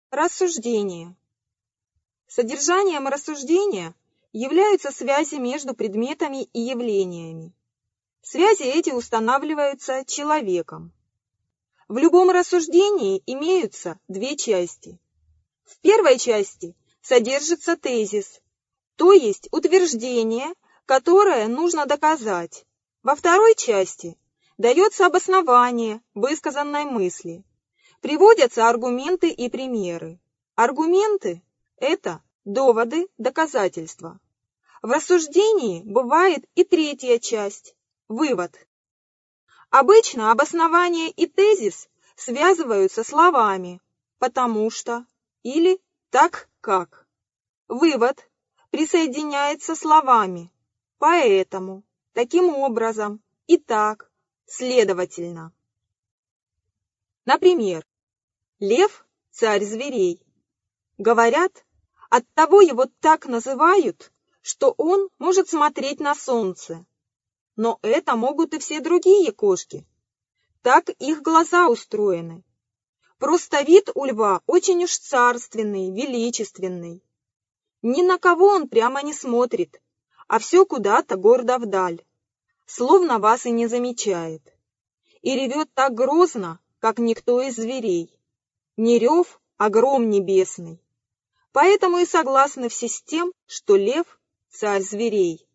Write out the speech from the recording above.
Рассуждение. Содержанием рассуждения являются связи между предметами и явлениями. Связи эти устанавливаются человеком. В любом рассуждении имеются две части. В первой части содержится тезис, то есть утверждение, которое нужно доказать. Во второй части дается обоснование высказанной мысли. Приводятся аргументы и примеры. Аргументы – это доводы, доказательства. В рассуждении бывает и третья часть – вывод. Обычно обоснование и тезис связываются словами «потому что» или «так как». Вывод присоединяется словами «поэтому», «таким образом» и «так», «следовательно». Например, лев – царь зверей. Говорят, оттого его так называют, что он может смотреть на солнце. Но это могут и все другие кошки. Так их глаза устроены. Просто вид у льва очень уж царственный, величественный. Ни на кого он прямо не смотрит, а все куда-то гордо вдаль, словно вас и не замечает. И ревет так грозно, как никто из зверей. Не рев, а гром небесный. Поэтому и согласны все с тем, что лев – царь зверей.